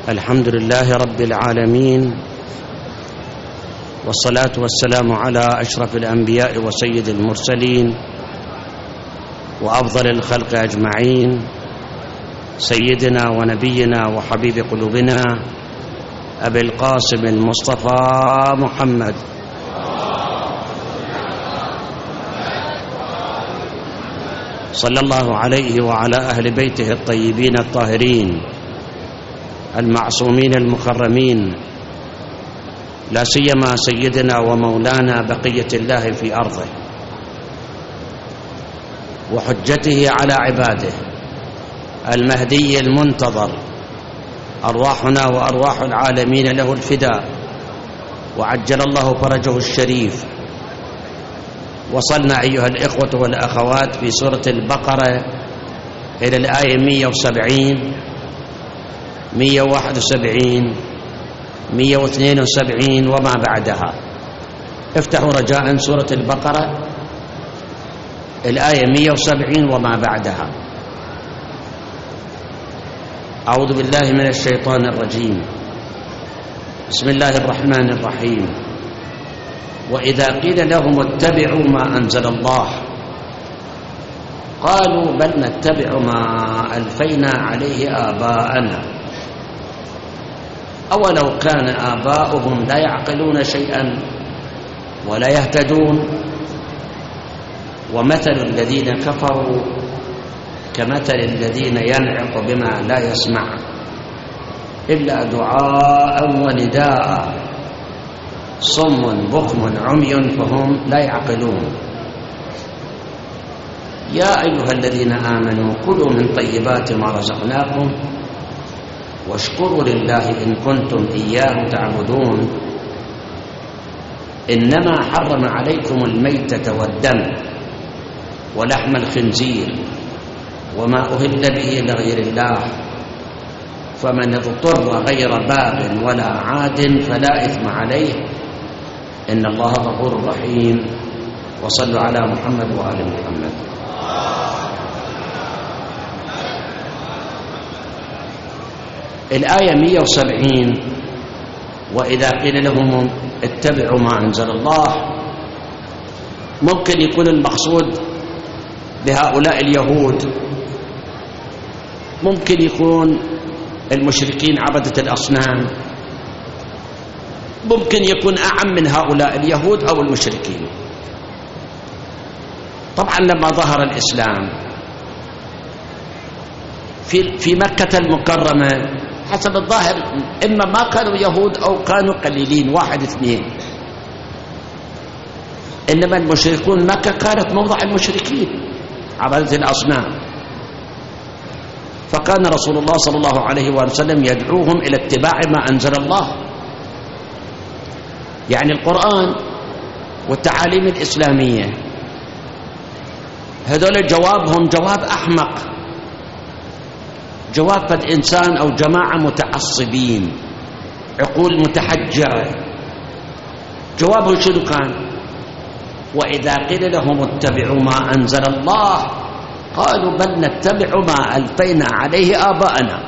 الحمد لله رب العالمين، والصلاة والسلام على أشرف الأنبياء وسيد المرسلين وأفضل الخلق أجمعين، سيدنا ونبينا وحبيب قلوبنا أبي القاسم المصطفى محمد صلى الله عليه وعلى أهل بيته الطيبين الطاهرين المعصومين المكرمين، لا سيما سيدنا ومولانا بقية الله في أرضه وحجته على عباده المهدي المنتظر، أرواحنا وأرواح العالمين له الفداء، وعجل الله فرجه الشريف. وصلنا أيها الإخوة والأخوات في سورة البقرة إلى الآية 170 171 172 وما بعدها. افتحوا رجاء سورة البقرة الآية 170 وما بعدها. أعوذ بالله من الشيطان الرجيم، بسم الله الرحمن الرحيم. وإذا قيل لهم اتبعوا ما أنزل الله قالوا بل نتبع ما ألفينا عليه آباءنا أولو كان آباؤهم لا يعقلون شيئا ولا يهتدون. ومثل الذين كفروا كمثل الذين ينعق بما لا يسمع إلا دعاء ونداء صم بكم عمي فهم لا يعقلون. يا أيها الذين آمنوا كلوا من طيبات ما رزقناكم واشكروا لله إن كنتم إياه تعبدون. إنما حرم عليكم الميتة والدم ولحم الخنزير وما أهل به لغير الله، فمن اضطر غير باغ ولا عاد فلا إثم عليه إن الله غفور رحيم. وصلوا على محمد وآل محمد. الآية 170 وإذا قيل لهم اتبعوا ما أنزل الله، ممكن يكون المقصود بهؤلاء اليهود، ممكن يكون المشركين عبدة الأصنام، ممكن يكون أعم من هؤلاء اليهود أو المشركين. طبعا لما ظهر الإسلام في مكة المكرمة حسب الظاهر إما ما كانوا يهود أو كانوا قليلين، واحد اثنين، إنما المشركون مكة كانت موضع المشركين عبادة الأصنام. فكان رسول الله صلى الله عليه وسلم يدعوهم إلى اتباع ما أنزل الله، يعني القرآن والتعاليم الإسلامية. هذول جوابهم جواب أحمق، جواب فد إنسان أو جماعة متعصبين عقول متحجرة. جوابه شنو كان؟ وإذا قيل لهم اتبعوا ما أنزل الله قالوا بل نتبع ما ألفينا عليه آباءنا.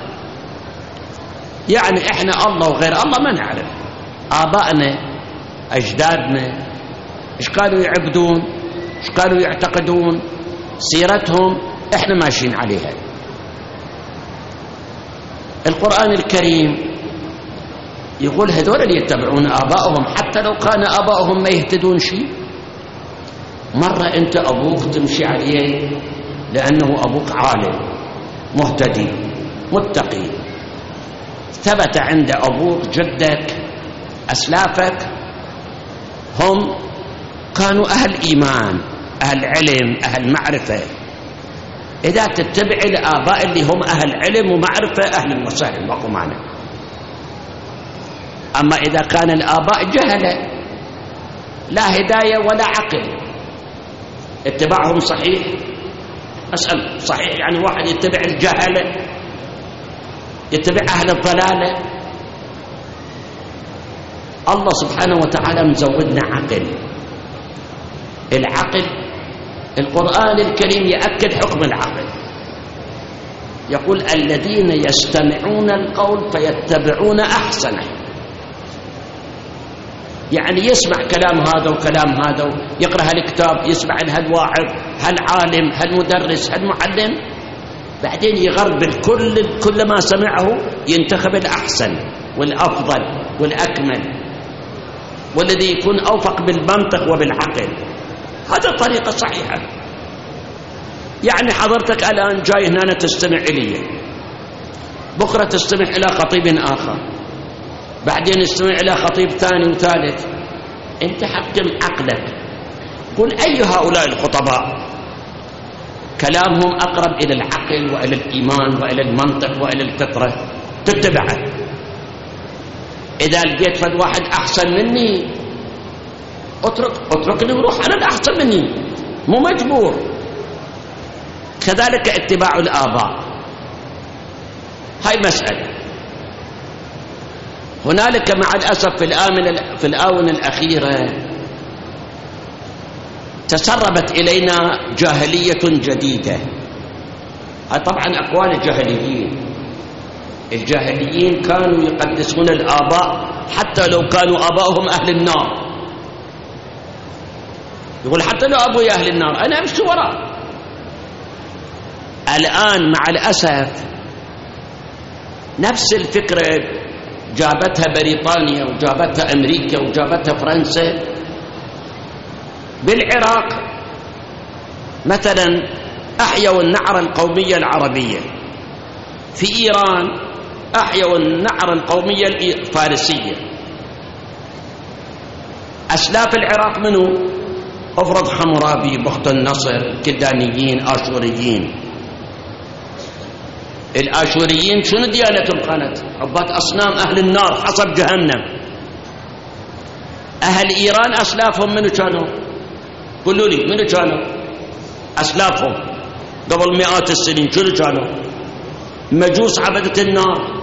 يعني إحنا الله وغير الله ما نعرف، آباءنا أجدادنا إيش كانوا يعبدون، إيش كانوا يعتقدون، سيرتهم إحنا ماشيين عليها. القرآن الكريم يقول هذول اللي يتبعون آباءهم حتى لو كان آباءهم ما يهتدون شيء. مرة أنت أبوك تمشي عليه لأنه أبوك عالم مهتدي متقي، ثبت عند أبوك جدك أسلافك هم كانوا أهل إيمان أهل علم أهل معرفة. إذا تتبع الآباء اللي هم أهل علم ومعرفة أهل وسهلا ماكو معنى. أما إذا كان الآباء جهلة لا هداية ولا عقل، اتباعهم صحيح؟ أسأل صحيح يعني واحد يتبع الجهلة يتبع أهل الضلالة؟ الله سبحانه وتعالى مزودنا عقل. العقل القرآن الكريم يأكد حكم العقل، يقول الذين يستمعون القول فيتبعون أحسنه، يعني يسمع كلام هذا وكلام هذا، يقرأ هالكتاب، يسمع هالواعظ، هالعالم، هالمدرس، هالمعلم، بعدين يغربل كل ما سمعه ينتخب الأحسن والأفضل والأكمل والذي يكون أوفق بالمنطق وبالعقل. هذا طريقة صحيحة. يعني حضرتك الآن جاي هنا تستمع إلي، بكرة تستمع إلى خطيب آخر، بعدين تستمع إلى خطيب ثاني وثالث. أنت حكم عقلك، قل أي هؤلاء الخطباء كلامهم أقرب إلى العقل وإلى الإيمان وإلى المنطق وإلى الفطرة، تتبعه. إذا لقيت فد واحد أحسن مني اتركني وروح على الأحسن مني، مو مجبور. كذلك اتباع الآباء، هاي مسألة. هنالك مع الأسف في الآونة الأخيرة تسربت إلينا جاهلية جديدة. هاي طبعا أقوال الجاهليين كانوا يقدسون الآباء حتى لو كانوا آباؤهم أهل النار. يقول حتى لو أبوي أهل النار أنا أمشي وراء. الآن مع الأسف نفس الفكرة جابتها بريطانيا وجابتها أمريكا وجابتها فرنسا. بالعراق مثلا أحيوا النعرة القومية العربية، في إيران أحيوا النعرة القومية الفارسية. أسلاف العراق منه؟ أفرض حمورابي، بخت النصر، كلدانيين، آشوريين. الآشوريين شنو ديانتهم كانت؟ عباد أصنام، أهل النار حسب جهنم. أهل إيران أسلافهم منو كانوا؟ قولوا لي منو كانوا أسلافهم قبل مئات السنين؟ شنو كانوا؟ مجوس عبدة النار،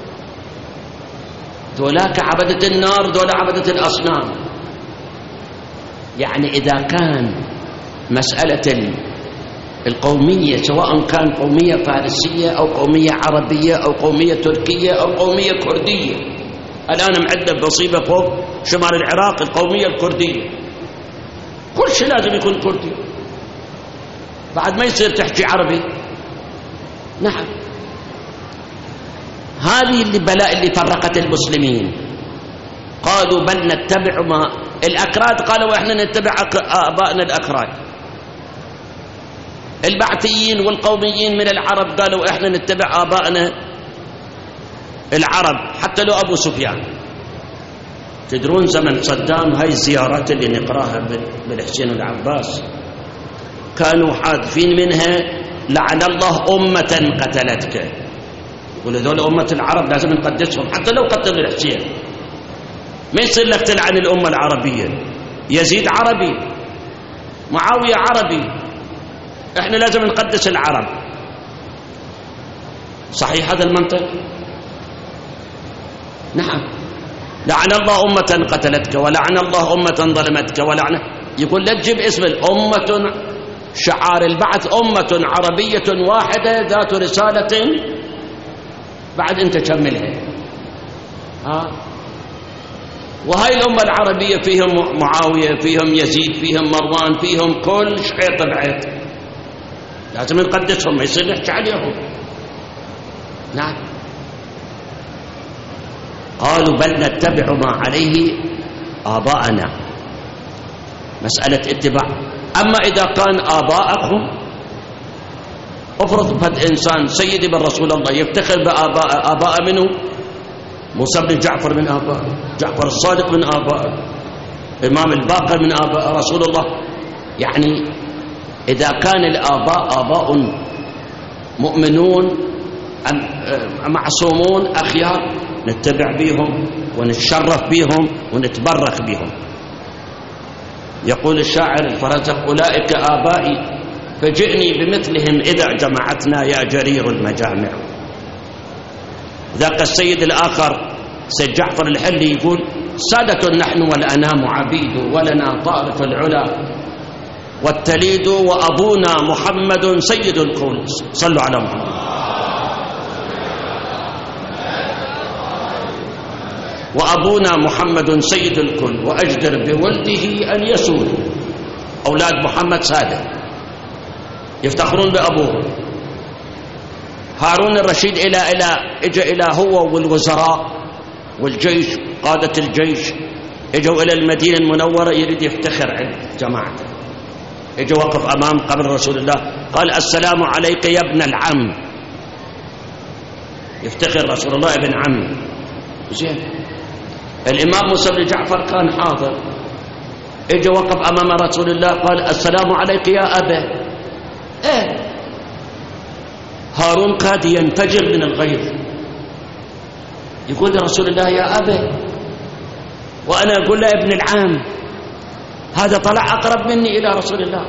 دولاك عبدة النار، دولا عبدة الأصنام. يعني إذا كان مسألة القومية سواء كان قومية فارسية أو قومية عربية أو قومية تركية أو قومية كردية، الآن معدة بصيبة فوق شمال العراق القومية الكردية، كل شيء لازم يكون كردي، بعد ما يصير تحكي عربي. نعم، هذه البلاء اللي فرقت المسلمين. قالوا بل نتبع ما الأكراد قالوا إحنا نتبع آبائنا الأكراد. البعثيين والقوميين من العرب قالوا إحنا نتبع آبائنا العرب حتى لو أبو سفيان. تدرون زمن صدام هاي الزيارات اللي نقراها بالحسين والعباس كانوا حادثين منها لعن الله أمة قتلتك. ولذول أمة العرب لازم نقدسهم حتى لو قتلوا الحسين. ما يصير لك تلعن الأمة العربية. يزيد عربي، معاوية عربي، احنا لازم نقدس العرب. صحيح هذا المنطق؟ نعم. لعن الله أمة قتلتك ولعن الله أمة ظلمتك ولعن. يقول لا تجيب اسم الأمة، شعار البعث أمة عربية واحدة ذات رسالة، بعد انت كملها. وهاي الأمة العربية فيهم معاوية، فيهم يزيد، فيهم مروان، فيهم كل شعيط بعيط، لازم نقدسهم، ما يصير نحكي عليهم. نعم. قالوا بل نتبع ما عليه آباءنا، مسألة اتباع. أما إذا كان آباءكم، افرض فد إنسان سيدي بن رسول الله يفتخر بآباء منه، موسى بن جعفر من آباء، جعفر الصادق من آباء، إمام الباقر من آباء رسول الله. يعني إذا كان الآباء آباء مؤمنون معصومون أخيار نتبع بهم ونتشرف بهم ونتبرك بهم. يقول الشاعر الفرزق أولئك آبائي فجئني بمثلهم إذا جمعتنا يا جرير المجامع. ذاك السيد الآخر سيد جعفر الحلي يقول سادة نحن والأنام عبيد ولنا طارف العلا والتليد وأبونا محمد سيد الكون. صلوا على محمد. وأبونا محمد سيد الكل وأجدر بولده أن يسود. أولاد محمد سادة يفتخرون بأبوهم. هارون الرشيد إجا إلى هو والوزراء والجيش، قادة الجيش اجوا إلى المدينة المنورة يريد يفتخر عند جماعته. اجا وقف أمام قبر رسول الله قال السلام عليك يا ابن العم. يفتخر رسول الله ابن عمي. زين. الإمام موسى بن جعفر كان حاضر، اجا وقف أمام رسول الله قال السلام عليك يا أبا. هارون كاد ينفجر من الغيظ، يقول لرسول الله يا أبا، وأنا أقول له ابن العام. هذا طلع أقرب مني إلى رسول الله.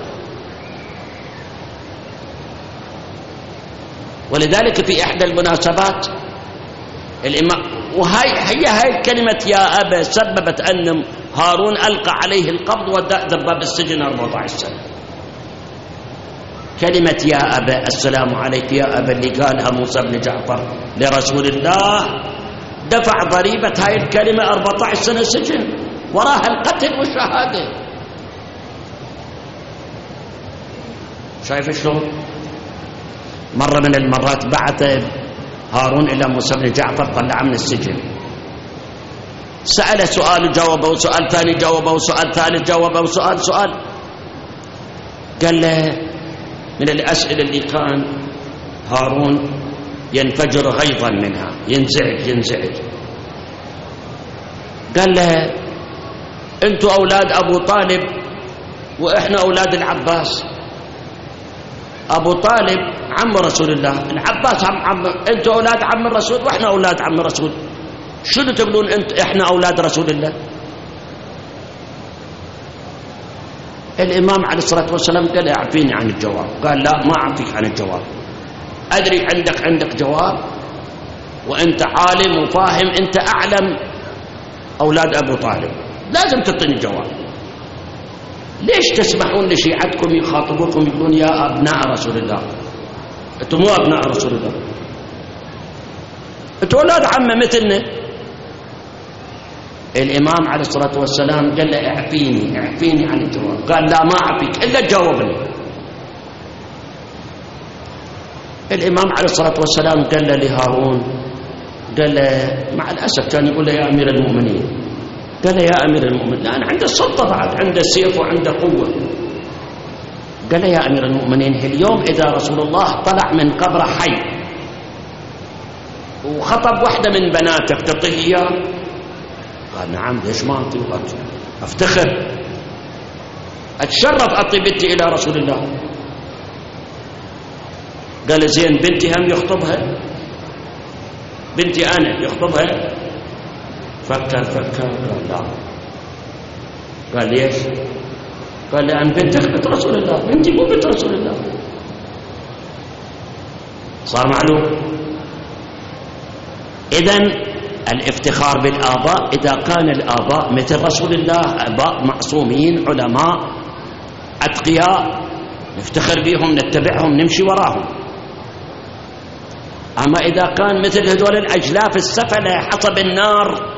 ولذلك في إحدى المناسبات الإمام، هي كلمة يا أبا سببت أن هارون ألقى عليه القبض ودب بالسجن 14 سنة. كلمة يا أبا، السلام عليك يا أبا، اللي قالها موسى بن جعفر لرسول الله دفع ضريبة هاي الكلمة 14 سنة سجن، وراها القتل والشهادة. شايف شلون؟ مرة من المرات بعث هارون إلى موسى بن جعفر، طلعه من السجن، سأله سؤال وجاوبه، وسؤال ثاني جاوبه، وسؤال ثالث جاوبه، وسؤال سؤال. قال له من الأسئلة اللي كان هارون ينفجر غيظا منها، ينزعج. قال له أنتوا أولاد أبو طالب وإحنا أولاد العباس. أبو طالب عم رسول الله، العباس عم أنتوا أولاد عم الرسول وإحنا أولاد عم الرسول، شنو تقولون إحنا أولاد رسول الله؟ الإمام عليه الصلاة والسلام قال أعفيني عن الجواب. قال لا، ما أعفيك عن الجواب، أدري عندك جواب، وأنت عالم وفاهم، أنت أعلم أولاد أبو طالب، لازم تعطيني جواب. ليش تسمحون لشيعتكم يخاطبوكم يقولون يا أبناء رسول الله؟ أنتم مو أبناء رسول الله، أنتم أولاد عمه مثلنا. الإمام عليه الصلاة والسلام قال له اعفيني عن الجواب. قال لا، ما أعفيك إلا تجاوبني. الإمام عليه الصلاة والسلام قال له لهارون، قال له مع الأسف كان يقول له يا أمير المؤمنين، قال له يا أمير المؤمنين، لأن عنده السلطة بعد، عنده السيف وعنده قوة. قال له يا أمير المؤمنين، اليوم إذا رسول الله طلع من قبره حي وخطب واحدة من بناتك تعطيه إياه؟ قال نعم، ليش ما أعطي؟ أفتخر أتشرف أعطي بنتي إلى رسول الله. قال زين، بنتي هم يخطبها؟ بنتي أنا يخطبها؟ فكر قال لا. قال ليش؟ قال لأن بنتك بنت رسول الله، بنتي مو بنت رسول الله. صار معلوم؟ إذن الافتخار بالآباء إذا كان الآباء مثل رسول الله، آباء معصومين علماء أتقياء، نفتخر بهم، نتبعهم، نمشي وراهم. أما إذا كان مثل هذول الأجلاف السفلة حطب النار،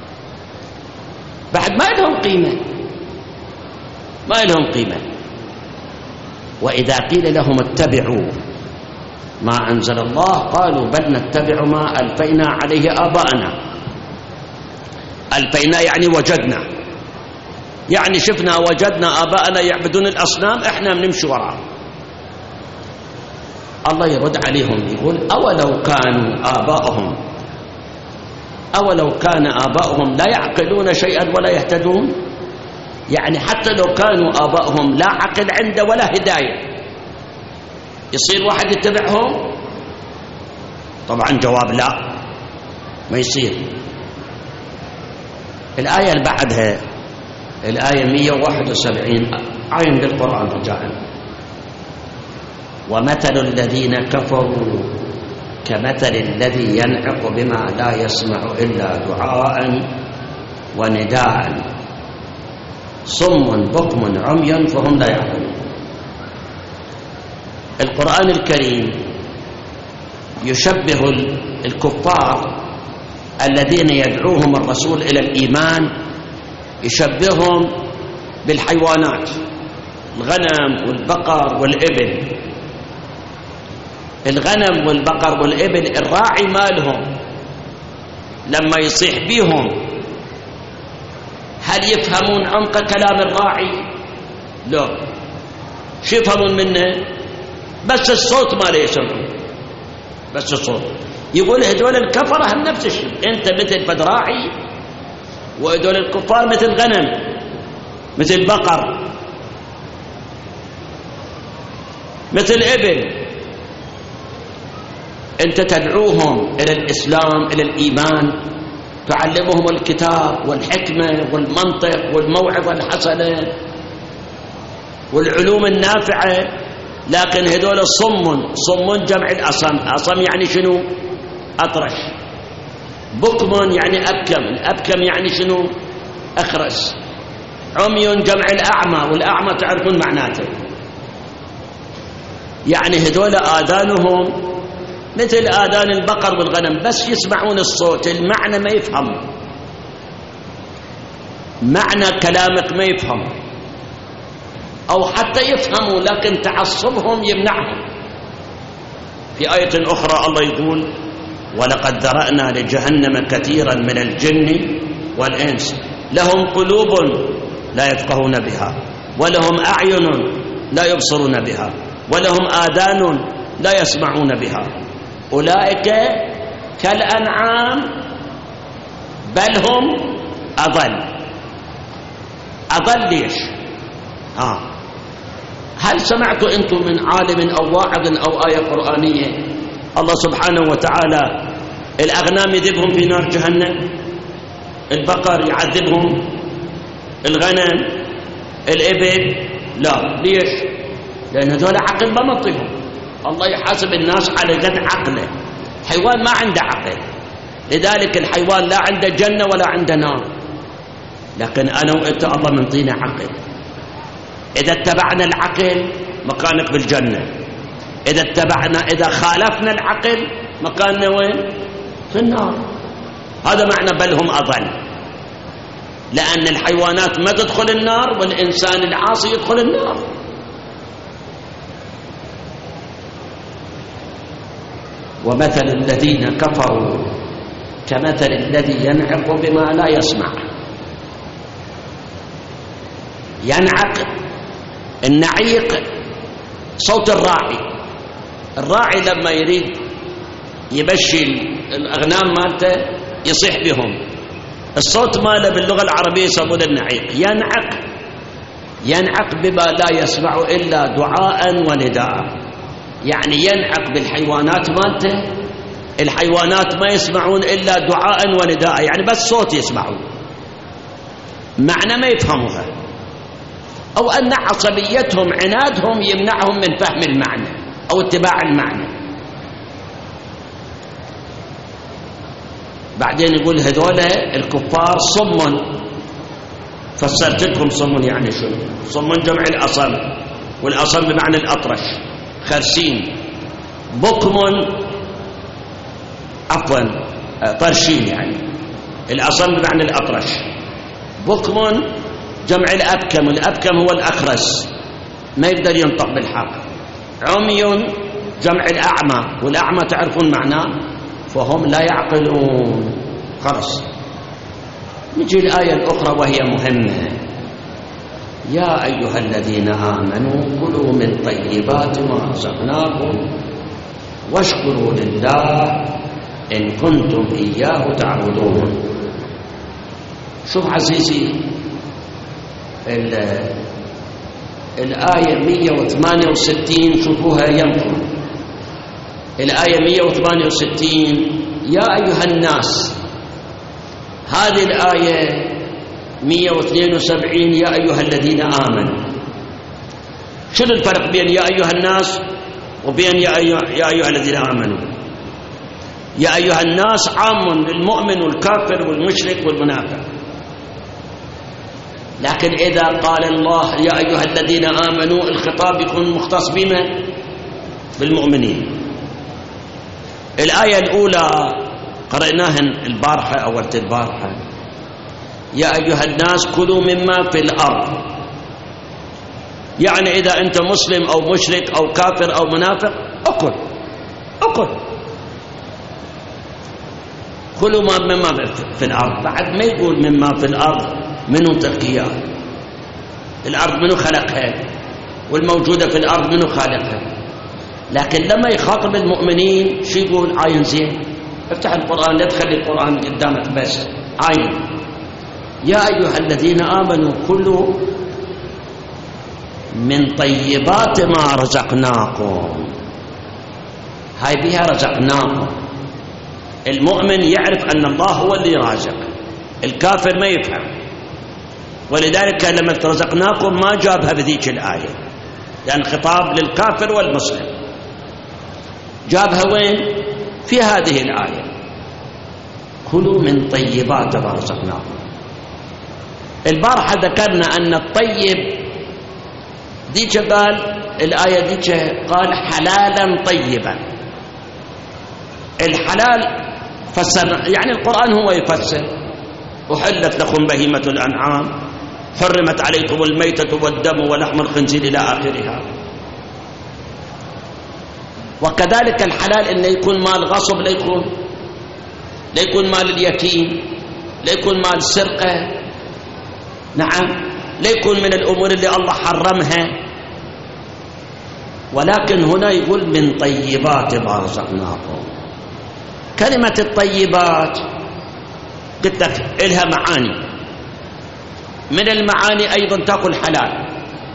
بعد ما لهم قيمة، ما لهم قيمة. وإذا قيل لهم اتبعوا ما أنزل الله قالوا بل نتبع ما ألفينا عليه آباءنا. ألفينا يعني وجدنا، يعني شفنا وجدنا آباءنا يعبدون الأصنام، إحنا بنمشي وراء. الله يرد عليهم يقول أولو كان آباؤهم لا يعقلون شيئا ولا يهتدون. يعني حتى لو كانوا آباؤهم لا عقل عنده ولا هداية، يصير واحد يتبعهم؟ طبعا جواب لا، ما يصير. الآية اللي بعدها، الآية 171 عين بالقرآن رجاءً. ومثل الذين كفروا كمثل الذي ينعق بما لا يسمع إلا دعاء ونداء صم بكم عمي فهم لا يعقلون. القرآن الكريم يشبه الكفار الذين يدعوهم الرسول إلى الإيمان يشبههم بالحيوانات، الغنم والبقر والإبل. الغنم والبقر والإبل الراعي مالهم لما يصيح بيهم هل يفهمون عمق كلام الراعي؟ لا. شو يفهمون منه؟ بس الصوت ما له يسمعون، بس الصوت. يقول هذول الكفرة هم نفس الشيء، انت مثل فد راعي وهذول الكفار مثل غنم مثل بقر مثل إبل. انت تدعوهم الى الاسلام، الى الايمان، تعلمهم الكتاب والحكمه والمنطق والموعظه الحسنه والعلوم النافعه، لكن هذول صم جمع الاصم. اصم يعني شنو؟ اطرش. بكم يعني ابكم، الابكم يعني شنو؟ اخرس. عمي جمع الاعمى، والاعمى تعرفون معناته، يعني هذول آذانهم مثل آذان البقر والغنم، بس يسمعون الصوت، المعنى ما يفهم، معنى كلامك ما يفهم، أو حتى يفهموا لكن تعصبهم يمنعهم. في آية أخرى الله يقول: ولقد ذرأنا لجهنم كثيرا من الجن والإنس لهم قلوب لا يفقهون بها، ولهم أعين لا يبصرون بها، ولهم آذان لا يسمعون بها، أولئك كالأنعام بل هم أضل. أضل ليش؟ هل سمعتوا أنتم من عالم أو واعظ أو آية قرآنية الله سبحانه وتعالى الأغنام يذبهم في نار جهنم، البقر يعذبهم، الغنم، الإبل؟ لا. ليش؟ لأن هذول عقل ما منطقهم، الله يحاسب الناس على قد عقله. حيوان ما عنده عقل، لذلك الحيوان لا عنده جنة ولا عنده نار، لكن أنا وإنت الله منطينا عقل. إذا اتبعنا العقل مكانك بالجنة، إذا خالفنا العقل مكاننا وين؟ في النار. هذا معنى بل هم أضل، لأن الحيوانات ما تدخل النار والإنسان العاصي يدخل النار. ومثل الذين كفروا كمثل الذي ينعق بما لا يسمع. ينعق، النعيق صوت الراعي. الراعي لما يريد يبشي الأغنام مالته يصيح بهم، الصوت ماله باللغة العربية يسمونه النعيق. ينعق بما لا يسمع إلا دعاء ونداء، يعني ينعق بالحيوانات مالته، الحيوانات ما يسمعون إلا دعاء ونداء، يعني بس صوت يسمعون، معنى ما يفهموها، أو أن عصبيتهم عنادهم يمنعهم من فهم المعنى أو اتباع المعنى. بعدين يقول هذول الكفار صم. فسرت لكم صم يعني شنو؟ صم جمع الأصم، والأصم بمعنى الأطرش، خرسين. بكم عفوا طرشين، يعني الأصم بمعنى الأطرش. بكم جمع الأبكم، والأبكم هو الأخرس ما يقدر ينطق بالحق. عمي جمع الأعمى، والأعمى تعرفون معناه، فهم لا يعقلون. خلاص نجي الآية الأخرى وهي مهمة: يا أيها الذين آمنوا كلوا من طيبات ما رزقناكم واشكروا لله إن كنتم إياه تعبدون. شوف عزيزي الآية 168، شوفوها يمكن الآية 168: يا أيها الناس. هذه الآية 172: يا أيها الذين آمنوا. شنو الفرق بين يا أيها الناس وبين يا أيها الذين آمنوا؟ يا أيها الناس عام للمؤمن والكافر والمشرك والمنافق، لكن إذا قال الله يا أيها الذين آمنوا الخطاب يكون مختص بما؟ بالمؤمنين. الآية الأولى قرأناها البارحة أو البارحة: يا أيها الناس كلوا مما في الأرض. يعني إذا أنت مسلم أو مشرك أو كافر أو منافق أكل كلوا مما في الأرض. بعد ما يقول مما في الأرض منو تركيا، الأرض منو خلقها، والموجودة في الأرض منو خالقها. لكن لما يخاطب المؤمنين شو يقول؟ عاين زين، افتح القرآن، لا تخلي القرآن قدامك بس، عاين: يا أيها الذين آمنوا كلوا من طيبات ما رزقناكم. هاي بها رزقناكم. المؤمن يعرف أن الله هو اللي رازق، الكافر ما يفهم. ولذلك لما رزقناكم ما جابها بذيك الآية، لأن خطاب للكافر والمسلم. جابها وين؟ في هذه الآية: كلوا من طيبات ما رزقناكم. البارحة ذكرنا أن الطيب ديك قال الآية ديك قال حلالا طيبا. الحلال فسر، يعني القرآن هو يفسر: أحلت لكم بهيمة الأنعام، حرمت عليكم الميتة والدم ولحم الخنزير إلى آخرها. وكذلك الحلال إنه يكون مال غصب، لا يكون مال اليتيم، لا يكون مال سرقة، نعم، لا يكون من الأمور اللي الله حرمها. ولكن هنا يقول من طيبات ما رزقناكم. كلمة الطيبات قلت لك إلها معاني، من المعاني أيضا تأكل حلال.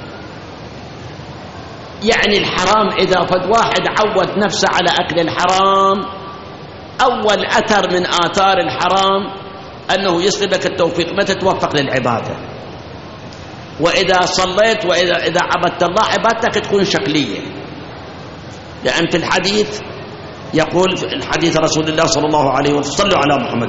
يعني الحرام إذا فد واحد عود نفسه على أكل الحرام، أول أثر من آثار الحرام أنه يسلب لك التوفيق، ما تتوفق للعبادة. وإذا صليت وإذا عبدت الله عبادتك تكون شكلية. لأن في الحديث يقول، في الحديث رسول الله صلى الله عليه وسلم: صلوا على محمد.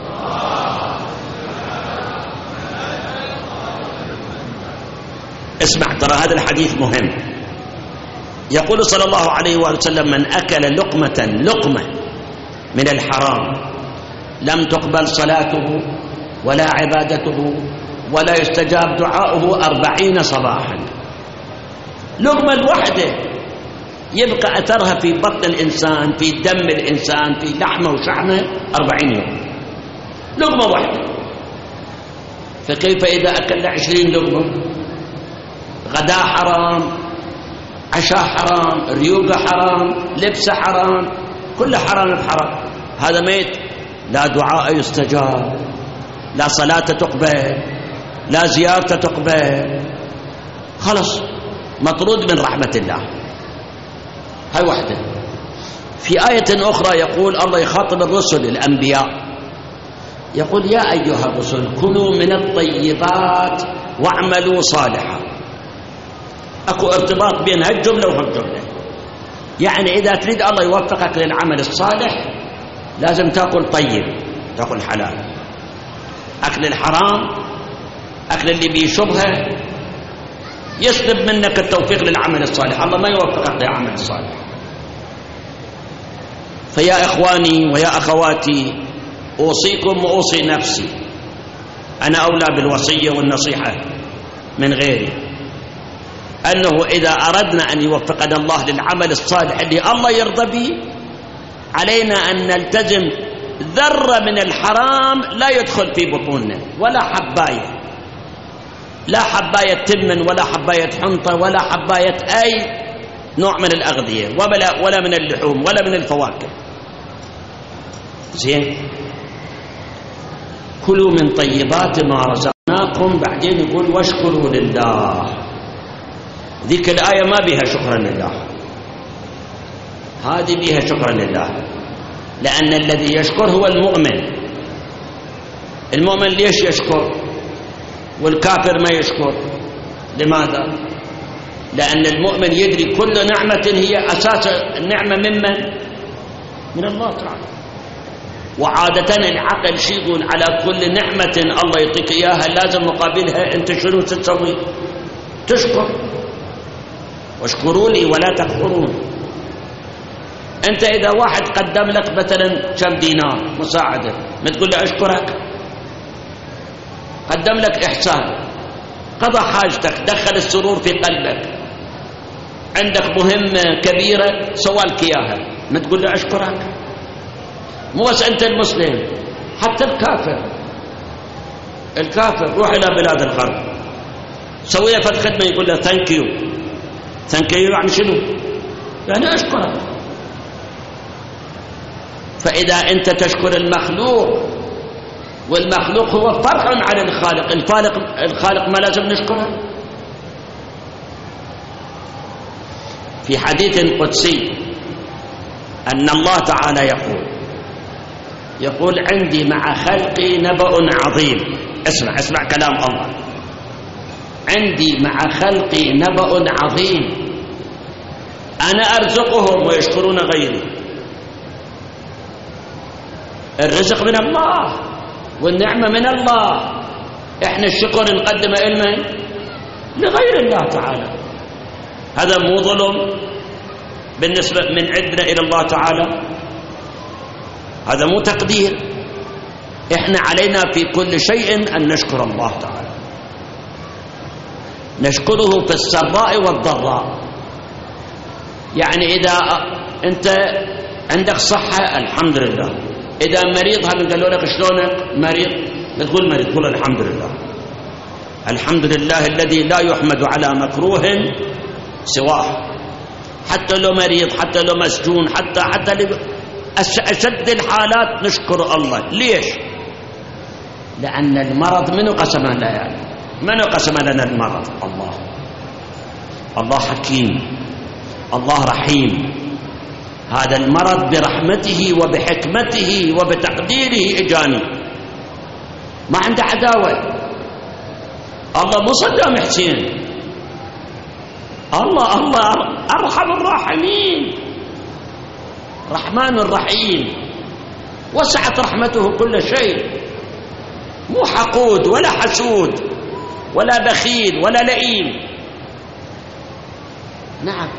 اسمع، ترى هذا الحديث مهم. يقول صلى الله عليه وسلم: من أكل لقمة من الحرام لم تقبل صلاته ولا عبادته ولا يستجاب دعاؤه 40 صباحا. لقمة الوحدة يبقى أثرها في بطن الإنسان، في دم الإنسان، في لحمه وشحمه 40 يوم. لقمة واحدة. فكيف إذا أكل 20 لقمة؟ غداء حرام، عشاء حرام، ريوقة حرام، لبسة حرام، كل حرام بحرام. هذا ميت، لا دعاء يستجاب، لا صلاة تقبل، لا زيارة تقبل، خلص مطرود من رحمة الله. هاي واحدة. في آية أخرى يقول الله يخاطب الرسل الأنبياء، يقول: يا أيها الرسل كلوا من الطيبات واعملوا صالحا. أكو ارتباط بين هالجملة وهالجملة. يعني إذا تريد الله يوفقك للعمل الصالح لازم تأكل طيب، تأكل حلال. أكل الحرام، أكل اللي بيه شبهة، يسلب منك التوفيق للعمل الصالح، الله ما يوفقك للعمل الصالح. فيا إخواني ويا أخواتي، أوصيكم وأوصي نفسي، أنا أولى بالوصية والنصيحة من غيري، أنه إذا أردنا أن يوفقنا الله للعمل الصالح اللي الله يرضى به، علينا أن نلتزم ذرة من الحرام لا يدخل في بطوننا، ولا حباية، لا حباية تمن ولا حباية حنطة ولا حباية أي نوع من الأغذية، ولا من اللحوم ولا من الفواكه. زين، كلوا من طيبات ما رزقناكم. بعدين يقول: واشكروا لله. ذيك الآية ما بها شكرا لله، هذه بها شكرا لله، لأن الذي يشكر هو المؤمن. المؤمن ليش يشكر والكافر ما يشكر؟ لماذا؟ لأن المؤمن يدري كل نعمة هي أساس النعمة من الله تعالى. وعادة العقل شي يقول على كل نعمة الله يعطيك إياها لازم مقابلها أنت شنو تسوي؟ تشكر. واشكروا لي ولا تكفرون. أنت إذا واحد قدم لك مثلا كم دينار مساعدة ما تقول له أشكرك؟ قدم لك إحسان، قضى حاجتك، دخل السرور في قلبك، عندك مهمة كبيرة سوالك إياها، ما تقول له أشكرك؟ مو بس أنت المسلم، حتى الكافر روح إلى بلاد الغرب سوي له خدمة يقول له ثانك يو. ثانك يو يعني شنو؟ يعني أشكرك. فإذا أنت تشكر المخلوق، والمخلوق هو فرع عن الخالق، الخالق ما لازم نشكره. في حديث قدسي أن الله تعالى يقول عندي مع خلقي نبأ عظيم. اسمع كلام الله. عندي مع خلقي نبأ عظيم، أنا أرزقهم ويشكرون غيري. الرزق من الله والنعمة من الله، إحنا الشكر نقدمه إلمن؟ لغير الله تعالى. هذا مو ظلم بالنسبة من عندنا إلى الله تعالى، هذا مو تقدير. إحنا علينا في كل شيء أن نشكر الله تعالى، نشكره في السراء والضراء. يعني إذا أنت عندك صحة الحمد لله، إذا مريض هم قالوا لك شلونك مريض، لا تقول مريض، قول الحمد لله. الحمد لله الذي لا يحمد على مكروه سواه، حتى لو مريض، حتى لو مسجون، حتى أشد الحالات نشكر الله. ليش؟ لأن المرض منو قسم لنا؟ يعني منو قسم لنا المرض؟ الله حكيم، الله رحيم. هذا المرض برحمته وبحكمته وبتقديره إجاني، ما عنده عداوة. الله مو صدام حسين، الله أرحم الراحمين، رحمن الرحيم، وسعت رحمته كل شيء. مو حقود ولا حسود ولا بخيل ولا لئيم. نعم.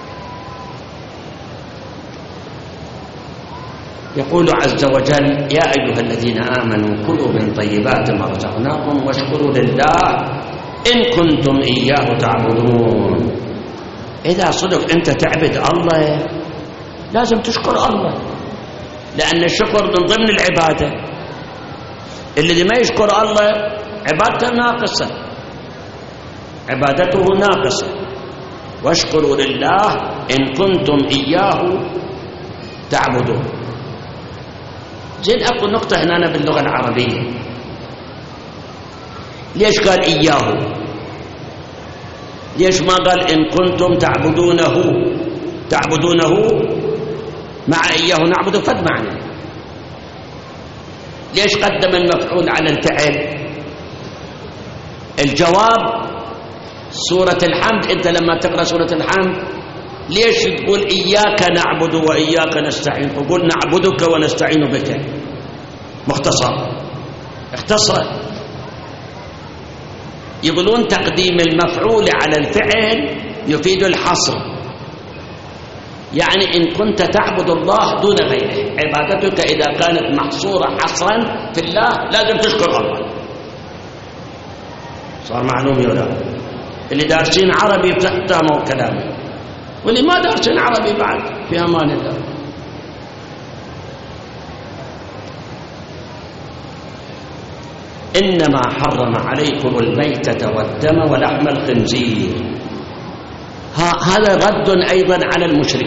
يقول عز وجل يا أيها الذين آمنوا كلوا من طيبات ما رزقناكم واشكروا لله إن كنتم إياه تعبدون. إذا صدق أنت تعبد الله لازم تشكر الله، لأن الشكر من ضمن العبادة. الذي ما يشكر الله عبادته ناقصة، عبادته ناقصة. واشكروا لله إن كنتم إياه تعبدون. زين أكو نقطة هنا باللغة العربية، ليش قال إياه؟ ليش ما قال إن كنتم تعبدونه مع إياه نعبد؟ فد معنى. ليش قدم المفعول على الفعل؟ الجواب سورة الحمد. أنت لما تقرأ سورة الحمد ليش تقول إياك نعبد وإياك نستعين؟ تقول نعبدك ونستعين بك، اختصر. يقولون تقديم المفعول على الفعل يفيد الحصر، يعني إن كنت تعبد الله دون غيره، عبادتك إذا كانت محصورة حصرا في الله لازم تشكر الله. صار معلوم يا ولاد؟ اللي دارسين عربي فهموا كلامي، واللي ما دارسين عربي بعد في أمان الله. إنما حرم عليكم الميتة والدم ولحم الخنزير. هذا رد أيضا على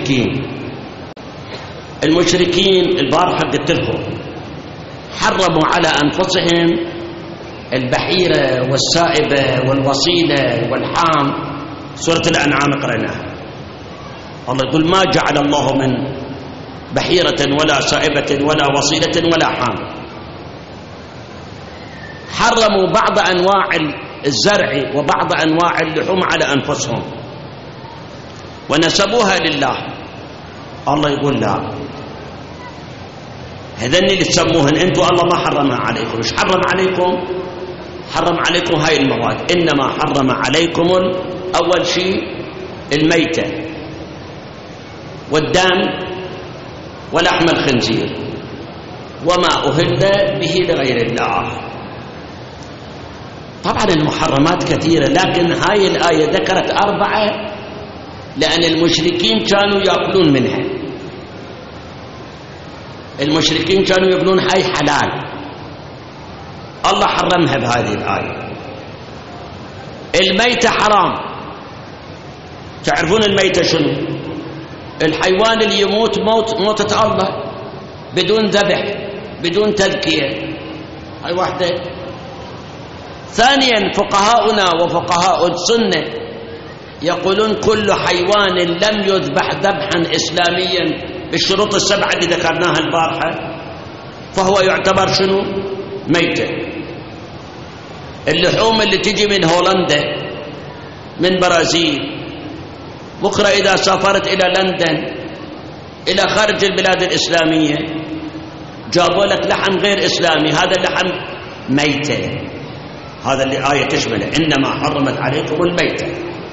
المشركين البارحة قلت لكم حرموا على أنفسهم البحيرة والسائبة والوصيلة والحام. سورة الأنعام قرأناها، الله يقول ما جعل الله من بحيرة ولا سائبة ولا وصيلة ولا حام. حرموا بعض أنواع الزرع وبعض أنواع اللحوم على أنفسهم ونسبوها لله. الله يقول لا، هذن اللي تسموهن أنتم الله ما حرمها عليكم. مش حرم عليكم؟ حرم عليكم هاي المواد. إنما حرم عليكم أول شيء الميتة والدم ولحم الخنزير وما أهل به لغير الله. طبعا المحرمات كثيرة، لكن هاي الآية ذكرت 4 لأن المشركين كانوا يأكلون منها. المشركين كانوا يقولون هاي حلال، الله حرمها بهذه الآية. الميتة حرام. تعرفون الميتة شنو؟ الحيوان اللي يموت موتة الله بدون ذبح بدون تذكية، هاي واحدة. ذانيا فقهاؤنا وفقهاء السنة يقولون كل حيوان لم يذبح ذبحا إسلاميا بالشروط ال7 اللي ذكرناها البارحة فهو يعتبر شنو؟ ميتة. اللحوم اللي تجي من هولندا من برازيل، بكرة إذا سافرت إلى لندن إلى خارج البلاد الإسلامية جابوا لك لحم غير إسلامي، هذا اللحم ميتة. هذا اللي آية تشمله، إنما حرمت عليكم الميتة.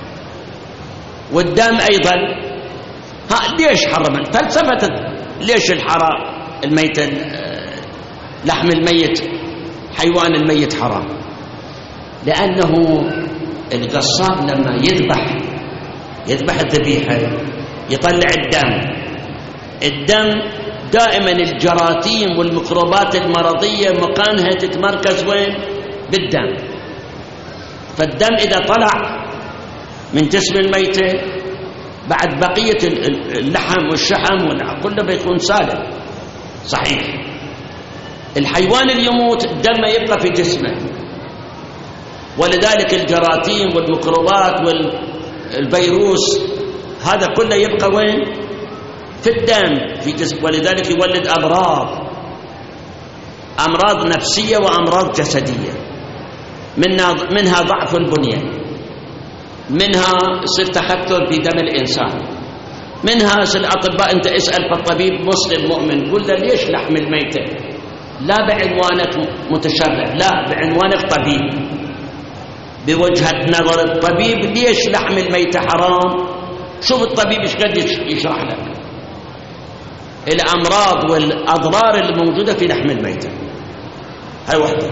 والدم أيضا، ليش حرمت؟ فلسفة ليش الحرام الميتة، لحم الميت، حيوان الميت حرام؟ لأنه القصاب لما يذبح الذبيحة يطلع الدم دائما الجراثيم والميكروبات المرضية مكانها تتمركز وين؟ بالدم. فالدم إذا طلع من جسم الميتة بعد بقية اللحم والشحم كله بيكون سالم صحيح. الحيوان اللي يموت الدم يبقى في جسمه، ولذلك الجراثيم والميكروبات والفيروس هذا كله يبقى وين؟ في الدم في جسم، ولذلك يولد أمراض نفسية وأمراض جسدية، منها ضعف البنية، منها يصير تخثر في دم الإنسان، منها الأطباء. أنت اسأل فالطبيب مسلم مؤمن قل له ليش لحم الميتة؟ لا بعنوانك متشرع، لا بعنوانك طبيب، بوجهة نظر الطبيب ليش لحم الميتة حرام. شوف الطبيب ايش قد يشرح لك الأمراض والأضرار اللي موجودة في لحم الميتة. هاي واحدة.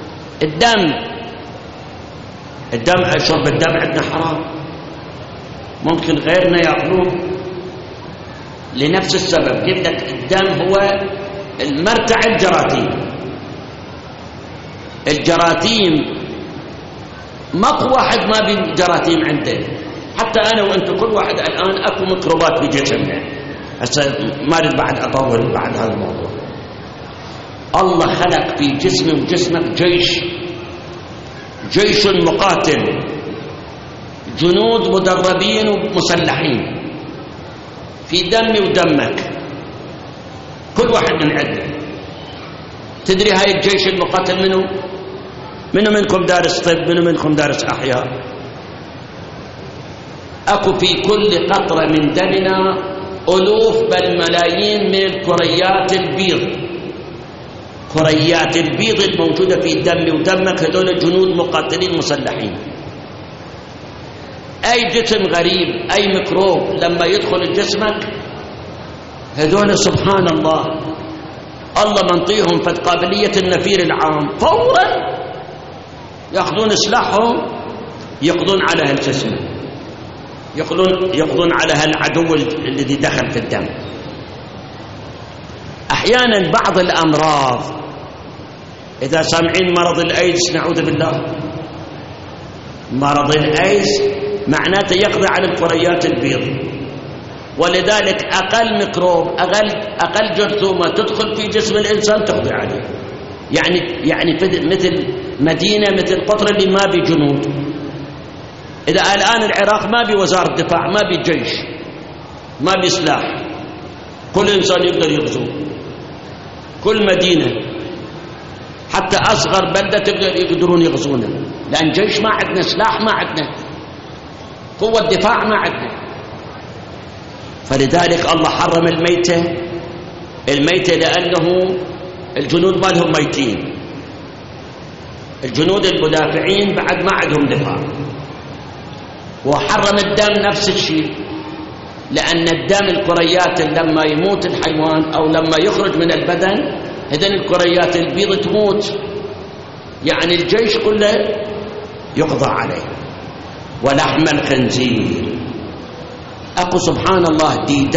شرب الدم عندنا حرام، ممكن غيرنا يأكلوه لنفس السبب. قلت لك الدم هو المرتع الجراثيم ماكو واحد ما بين جراثيم عنده، حتى أنا وأنت كل واحد الآن أكو ميكروبات بجسمنا. هسه ما أريد بعد أطول بعد هذا الموضوع. الله خلق في جسمي وجسمك جيش مقاتل، جنود مدربين ومسلحين في دمي ودمك، كل واحد من عندنا. تدري هاي الجيش المقاتل منو منكم دارس طب؟ منو منكم دارس أحياء؟ أكو في كل قطرة من دمنا ألوف بل ملايين من الكريات البيض الموجودة في دمي ودمك، هذول جنود مقاتلين مسلحين. أي جسم غريب، أي ميكروب لما يدخل جسمك هذول سبحان الله منطيهم فد قابلية النفير العام، فورا يأخذون سلاحهم يقضون على هالجسم، يقضون على هالعدو الذي دخل في الدم. أحيانا بعض الأمراض إذا سامعين مرض الأيدز، نعوذ بالله، مرض الأيدز معناته يقضي على الكريات البيض، ولذلك أقل ميكروب أقل جرثومة تدخل في جسم الإنسان تقضي عليه. يعني مثل مدينة مثل قطر اللي ما بي جنود. إذا الآن العراق ما بي وزارة دفاع، ما بي جيش، ما بي سلاح، كل إنسان يقدر يغزو، كل مدينة حتى أصغر بلدة يقدرون يغزونه، لأن جيش ما عندنا، سلاح ما عندنا، قوة دفاع ما عندنا. فلذلك الله حرم الميتة لأنه الجنود مالهم ميتين، الجنود المدافعين بعد ما عندهم دفاع. وحرم الدم نفس الشيء، لأن الدم الكريات لما يموت الحيوان أو لما يخرج من البدن هذين الكريات البيض تموت، يعني الجيش كله يقضى عليه. ولحم الخنزير أكو سبحان الله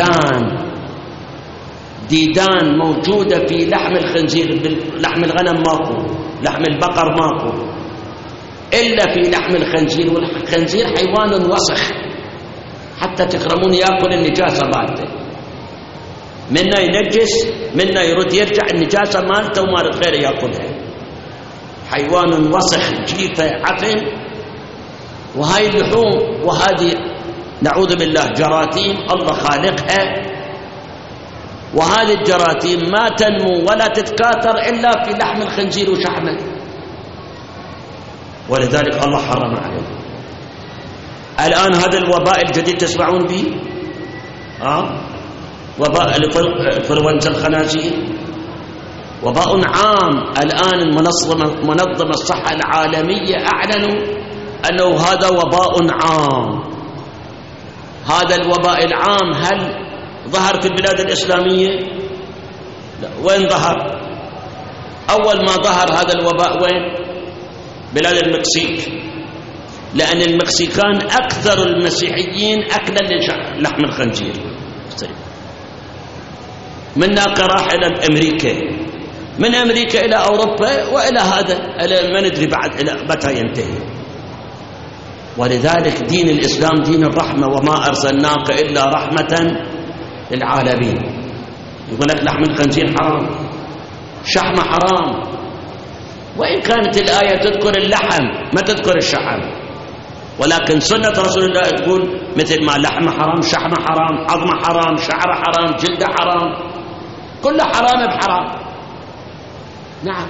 ديدان موجودة في لحم الخنزير، لحم الغنم ماكو، لحم البقر ماكو، إلا في لحم الخنزير. والخنزير حيوان وسخ حتى تكرمون يأكل النجاسة مالته، منا ينجس منا يرد يرجع النجاسة مالته ومالت غيره يأكلها. حيوان وسخ جيفة عفن. وهاي اللحوم وهذه نعوذ بالله جراثيم الله خالقها، وهذه الجراثيم ما تنمو ولا تتكاثر إلا في لحم الخنزير وشحمه، ولذلك الله حرم عليه. الآن هذا الوباء الجديد تسمعون به، وباء الإنفلونزا الخنازير، وباء عام. الآن منظمة الصحة العالمية أعلنوا أنه هذا وباء عام. هذا الوباء العام هل ظهر في البلاد الإسلامية؟ لا. وين ظهر؟ أول ما ظهر هذا الوباء وين؟ بلاد المكسيك، لأن المكسيكان أكثر المسيحيين أكلا للحم الخنزير. من هناك راح إلى أمريكا، من أمريكا إلى أوروبا وإلى هذا ما ندري بعد إلى متى ينتهي. ولذلك دين الإسلام دين الرحمة، وما أرسلناك إلا رحمة للعالمين. يقول لك لحم الخنزير حرام، شحمه حرام، وإن كانت الآية تذكر اللحم ما تذكر الشحم، ولكن سنة رسول الله تقول مثل ما لحم حرام، شحمه حرام، عظمه حرام، شعره حرام، جلده حرام، كله حرام بحرام. نعم.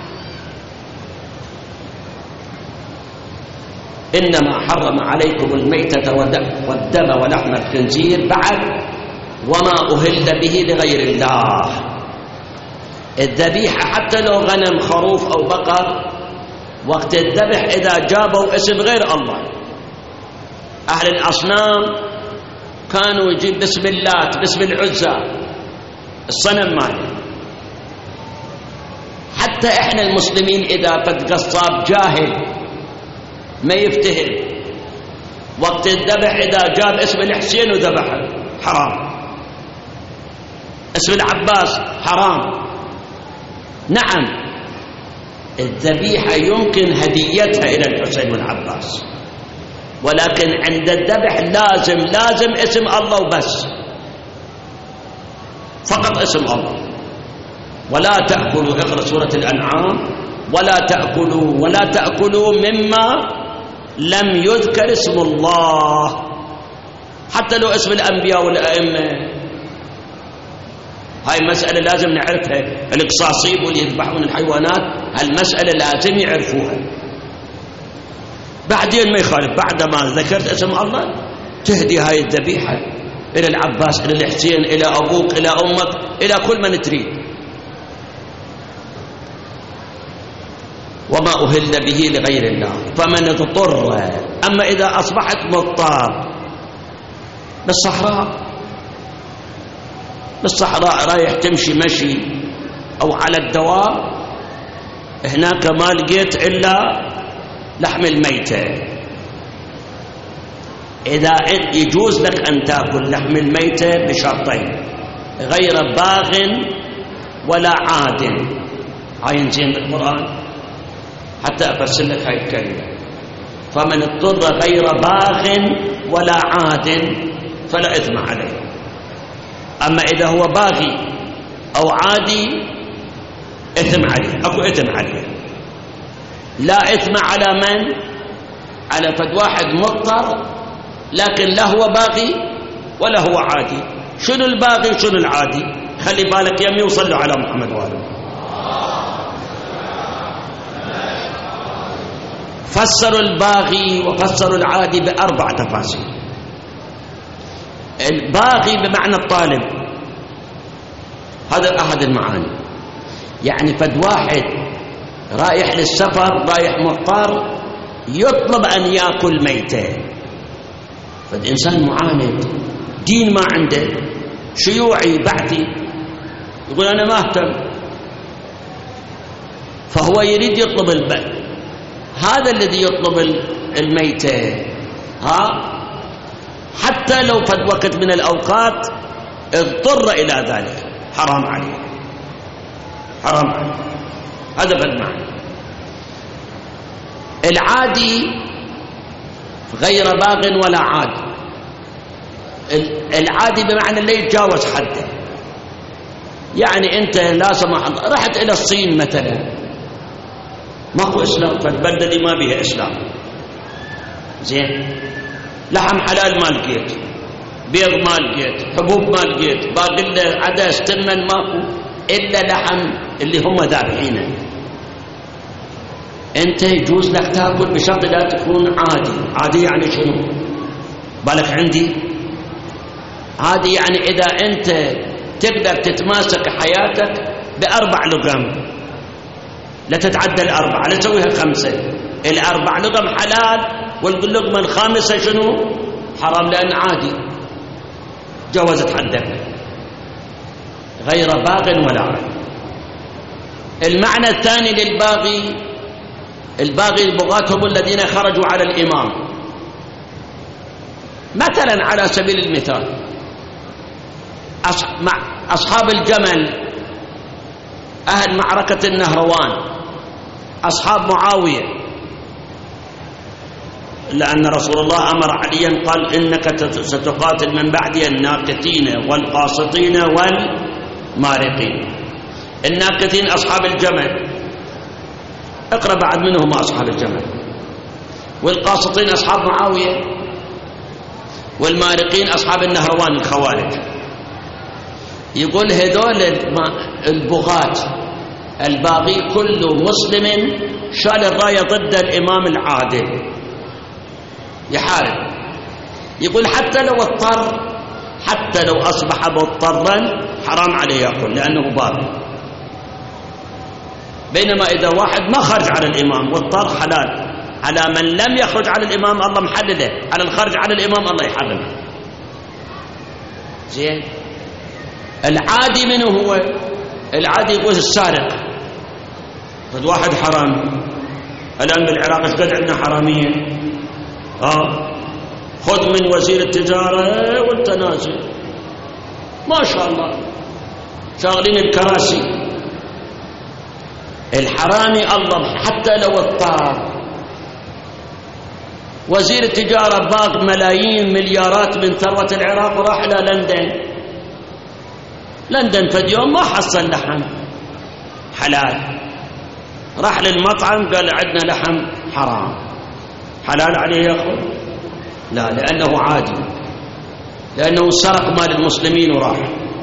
إنما حرم عليكم الميتة والدم ولحم الخنزير بعد وما أهل به لغير الله. الذبيحة حتى لو غنم خروف أو بقر، وقت الذبح إذا جابوا اسم غير الله، أهل الأصنام كانوا يجيب باسم اللات، باسم العزى، الصنم ماله. حتى إحنا المسلمين إذا فد قصاب جاهل ما يفتهم، وقت الذبح إذا جاب اسم الحسين وذبحه حرام، اسم العباس حرام. نعم، الذبيحة يمكن هديتها إلى الحسين والعباس، ولكن عند الذبح لازم اسم الله وبس، فقط اسم الله. ولا تأكلوا، اقرأ سورة الأنعام، ولا تأكلوا مما لم يذكر اسم الله، حتى لو اسم الأنبياء والأئمة. هاي مسألة لازم نعرفها. القصاصين واللي يذبحون الحيوانات هالمسألة لازم يعرفوها. بعدين ما يخالف، بعدما ذكرت اسم الله تهدي هاي الذبيحة إلى العباس، إلى الحسين، إلى أبوك، إلى أمك، إلى كل من تريد. وما أهل به لغير الله فمن اضطر. أما إذا أصبحت مضطر بالصحراء رايح تمشي مشي أو على الدوام، هناك ما لقيت إلا لحم الميتة، إذا يجوز لك أن تأكل لحم الميتة بشرطين: غير باغ ولا عاد. عين زين بالقرآن حتى أفسر لك هاي الكلمة. فمن اضطر غير باغ ولا عاد فلا إثم عليه. أما إذا هو باغي أو عادي إثم عليه، أكو إثم عليه. لا إثم على من؟ على فد واحد مضطر لكن لا هو باغي ولا هو عادي. شنو الباغي وشنو العادي؟ خلي بالك يمي وصلوا على محمد وآله. فسروا الباغي وفسروا العادي بأربع تفاسير. الباغي بمعنى الطالب، هذا أحد المعاني. يعني فد واحد رايح للسفر، رايح مضطر يطلب أن يأكل ميتة. فد إنسان معاند دين ما عنده، شيوعي بعثي، يقول أنا ما أهتم، فهو يريد يطلب هذا الذي يطلب الميتة حتى لو في وقت من الأوقات اضطر إلى ذلك حرام عليه، حرام عليه. هذا بالمعنى. العادي غير باغ ولا عاد. العادي بمعنى لا يتجاوز حده، يعني أنت لا سمح الله رحت إلى الصين مثلا، ماكو إسلام، فالبلدة دي ما بيها إسلام، زين، لحم حلال ما لقيت، بيض ما لقيت، حبوب ما لقيت، باقي له عدس تمن ماكو إلا لحم اللي هم ذابحينه. أنت يجوز لك تأكل بشرط لا تكون عادي. عادي يعني شنو؟ بالك عندي عادي يعني إذا أنت تقدر تتماسك حياتك ب4 لقم، لا تتعدى ال4، لا تسويها 5. ال4 لقم حلال، واللقمة الخامسة شنو؟ حرام، لأن عادي جوزت حدك، غير باغ ولا عاد. المعنى الثاني للباغي، الباغي البغاة هم الذين خرجوا على الإمام. مثلا على سبيل المثال أصحاب الجمل، أهل معركة النهروان، أصحاب معاوية، لأن رسول الله أمر عليا قال إنك ستقاتل من بعدي الناكثين والقاسطين والمارقين. الناكثين أصحاب الجمل، اقرأ بعد منهم أصحاب الجمل. والقاسطين أصحاب معاوية، والمارقين أصحاب النهروان الخوارج. يقول هذول البغاة الباغي كل مسلم شال الراية ضد الإمام العادل يحارب. يقول حتى لو اضطر، حتى لو أصبح مضطرا حرام عليه يأكل لأنه باغي. بينما إذا واحد ما خرج على الإمام واضطر حلال. على من لم يخرج على الإمام الله محلله، على الخرج على الإمام الله يحرمه. زين. العادي منه هو؟ العادي يقول السارق، قد واحد حرام. الآن بالعراق ايش قد عندنا حرامية؟ خذ من وزير التجارة وانت نازل ما شاء الله شاغلين الكراسي. الحرامي الله حتى لو اضطر. وزير التجارة باق ملايين مليارات من ثروة العراق وراح إلى لندن في اليوم ما حصل لحم حلال، راح للمطعم قال عندنا لحم حرام، حلال عليه يأخذ؟ لا، لأنه عادي، لأنه سرق مال المسلمين وراح،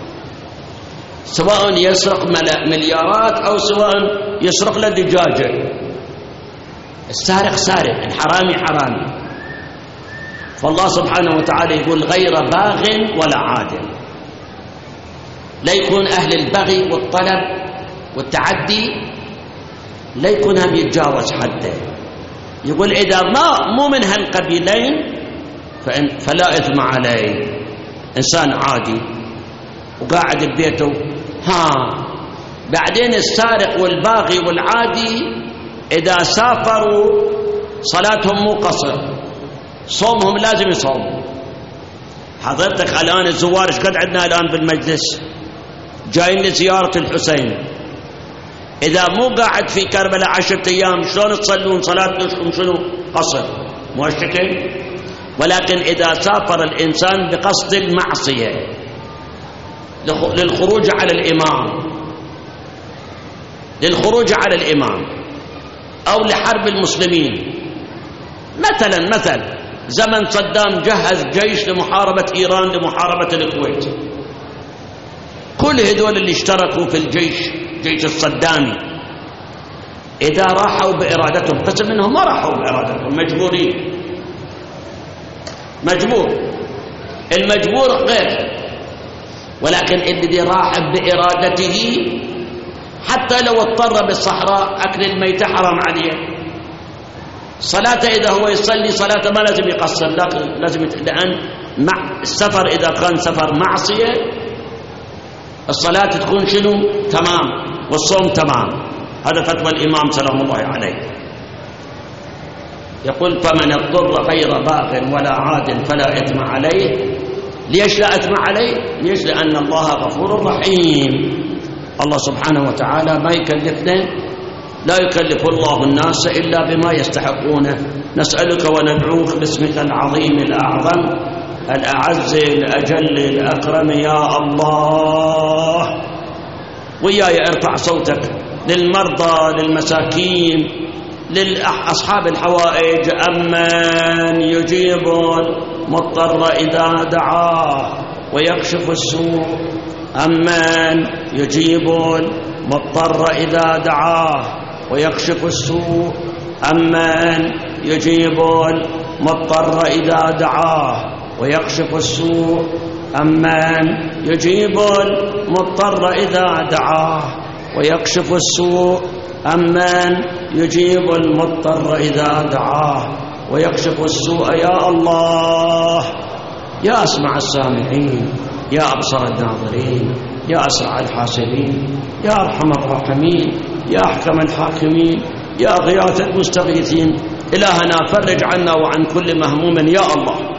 سواء يسرق مليارات أو سواء يسرق له دجاجة. السارق سارق، الحرامي حرامي. فالله سبحانه وتعالى يقول غير باغ ولا عادل. لا يكون أهل البغي والطلب والتعدي لا يكون هم يتجاوز حده. يقول إذا مو من هالقبيلين فلا إثم عليه. إنسان عادي وقاعد ببيته. بعدين السارق والباغي والعادي إذا سافروا صلاتهم مو قصر، صومهم لازم يصوموا. حضرتك الآن الزوار ايش قد عندنا الآن بالمجلس جايين لزيارة الحسين، إذا مو قاعد في كربلاء 10 أيام شلون تصلون صلاتكم شنو؟ قصر، مو هالشكل. ولكن إذا سافر الإنسان بقصد المعصية للخروج على الإمام أو لحرب المسلمين، مثل زمن صدام جهز جيش لمحاربة إيران، لمحاربة الكويت، كل هذول اللي اشتركوا في جيش الصدامي إذا راحوا بإرادتهم، قسم منهم ما راحوا بإرادتهم، مجبورين. المجبور غير، ولكن الذي راح بإرادته حتى لو اضطر بالصحراء أكل الميتة حرام عليه. صلاته إذا هو يصلي صلاته ما لازم يقصر، لازم، لأن مع السفر إذا كان سفر معصية الصلاة تكون شنو؟ تمام، والصوم تمام. هذا فتوى الإمام سلام الله عليه. يقول فمن اضطر غير باغ ولا عاد فلا إثم عليه. ليش لا إثم عليه؟ ليش؟ لأن الله غفور رحيم. الله سبحانه وتعالى ما يكلفنا، لا يكلف الله الناس إلا بما يستحقونه. نسألك وندعوك باسمك العظيم الأعظم الأعز الأجل الأكرم يا الله. وياي ارفع صوتك للمرضى للمساكين لأصحاب الحوائج. أمن يجيب المضطر إذا دعاه ويكشف السوء. أمن يجيب المضطر إذا دعاه ويكشف السوء. أمن يجيب المضطر إذا دعاه ويكشف السوء. أمن يجيب المضطر إذا دعاه ويكشف السوء. أمن يجيب المضطر إذا دعاه ويكشف السوء. يا الله، يا أسمع السامعين، يا أبصر الناظرين، يا أسرع الحاسبين، يا أرحم الراحمين، يا أحكم الحاكمين، يا غياث المستغيثين. إلهنا فرج عنا وعن كل مهموم يا الله.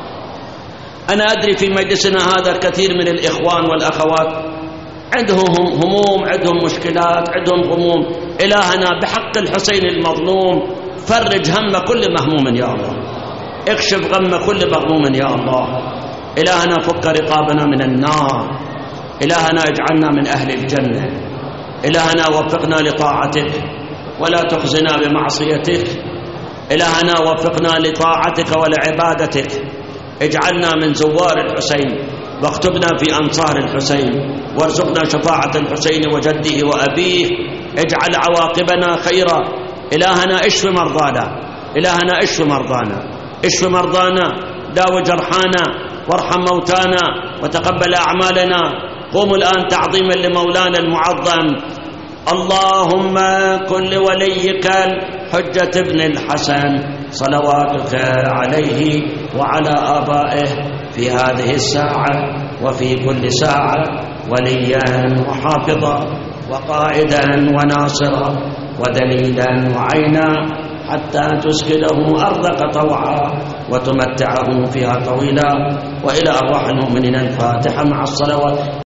أنا أدري في مجلسنا هذا الكثير من الإخوان والأخوات عندهم هموم، عندهم مشكلات، عندهم غموم. إلهنا بحق الحسين المظلوم فرج هم كل مهموم يا الله، اكشف غم كل مغموم يا الله. إلهنا فك رقابنا من النار. إلهنا اجعلنا من أهل الجنة. إلهنا وفقنا لطاعتك ولا تخزنا بمعصيتك. إلهنا وفقنا لطاعتك ولعبادتك. اجعلنا من زوار الحسين واكتبنا في أنصار الحسين وارزقنا شفاعة الحسين وجده وأبيه. اجعل عواقبنا خيرا. إلهنا اشف مرضانا، إلهنا اشف مرضانا، اشف مرضانا، داو جرحانا وارحم موتانا وتقبل أعمالنا. قوموا الآن تعظيما لمولانا المعظم. اللهم كن لوليك الحجة ابن الحسن صلواتك عليه وعلى آبائه في هذه الساعة وفي كل ساعة وليا وحافظا وقائدا وناصرا ودليلا وعينا حتى تسكنه أرضك طوعا وتمتعه فيها طويلا. وإلى أرواح المؤمنين الفاتحة مع الصلوات.